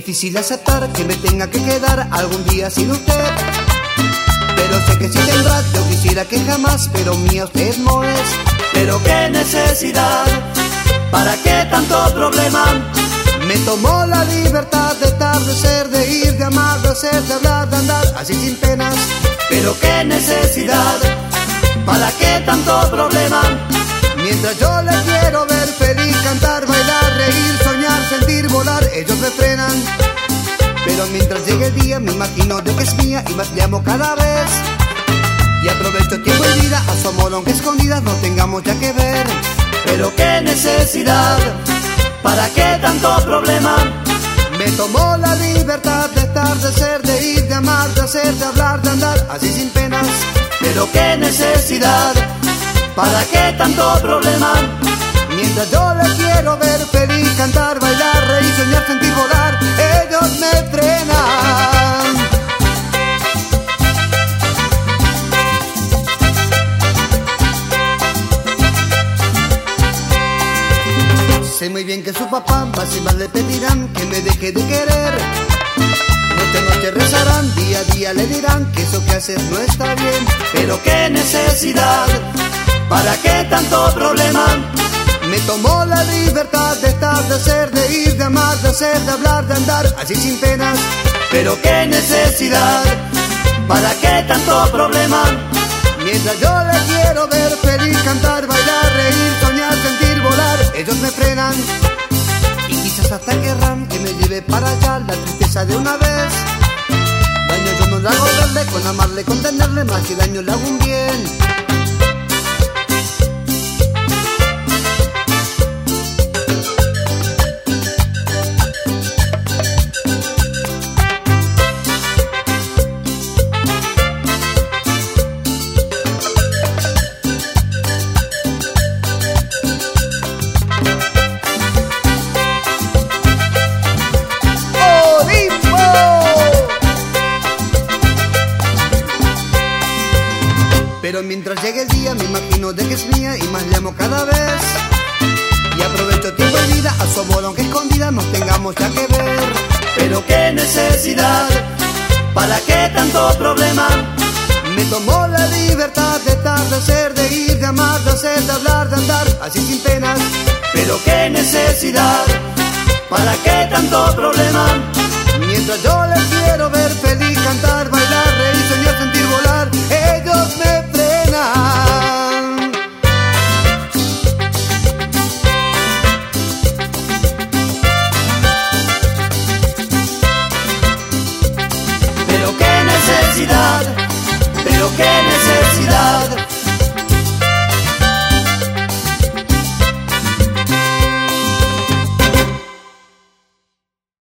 difícil aceptar que me tenga que quedar algún día sin usted. Pero sé que sí tendrá, yo quisiera que jamás, pero mía usted no es. Pero qué necesidad, ¿para qué tanto problema? Me tomó la libertad de estar, de ser, de ir, de amar, de hacer, de hablar, de andar, así sin penas. Pero qué necesidad, ¿para qué tanto problema? Mientras yo le quiero ver feliz, cantar, bailar, reír, soñar, sentir, volar, ellos me frenan. Pero mientras llegue el día me imagino de que es mía y más le amo cada vez. Y aprovecho tiempo y vida, asomo aunque escondidas no tengamos ya que ver. Pero qué necesidad, ¿para qué tanto problema? Me tomó la libertad de estar, de ser, de ir, de amar, de hacer, de hablar, de andar, así sin penas. Pero qué necesidad, ¿para qué tanto problema? Mientras yo le quiero ver feliz, cantar, bailar, reír, soñar, sentir, volar, ellos me frenan. Sé muy bien que su papá más y más le pedirán que me deje de querer. Noche a noche rezarán, día a día le dirán que eso que haces no está bien. Pero qué necesidad, ¿para qué tanto problema? Me tomó la libertad de estar, de ser, de ir, de amar, de hacer, de hablar, de andar, así sin penas. Pero qué necesidad, ¿para qué tanto problema? Mientras yo le quiero ver feliz, cantar, bailar, reír, soñar, sentir, volar, ellos me frenan. Y quizás hasta querrán que me lleve para allá la tristeza de una vez. Daño yo no le hago verle, con amarle, con tenerle, más que daño le hago un bien. Pero mientras llegue el día me imagino de que es mía y más le amo cada vez. Y aprovecho tiempo y vida, asomo aunque escondida nos tengamos ya que ver. Pero qué necesidad, ¿para qué tanto problema? Me tomó la libertad de estar, de ser, de ir, de amar, de hacer, de hablar, de andar, así sin penas. Pero qué necesidad, ¿para qué tanto problema? Mientras yo le quiero ver feliz, cantar, bailar, reír, soñar, sentir, volar, ellos me frenan. Pero qué necesidad,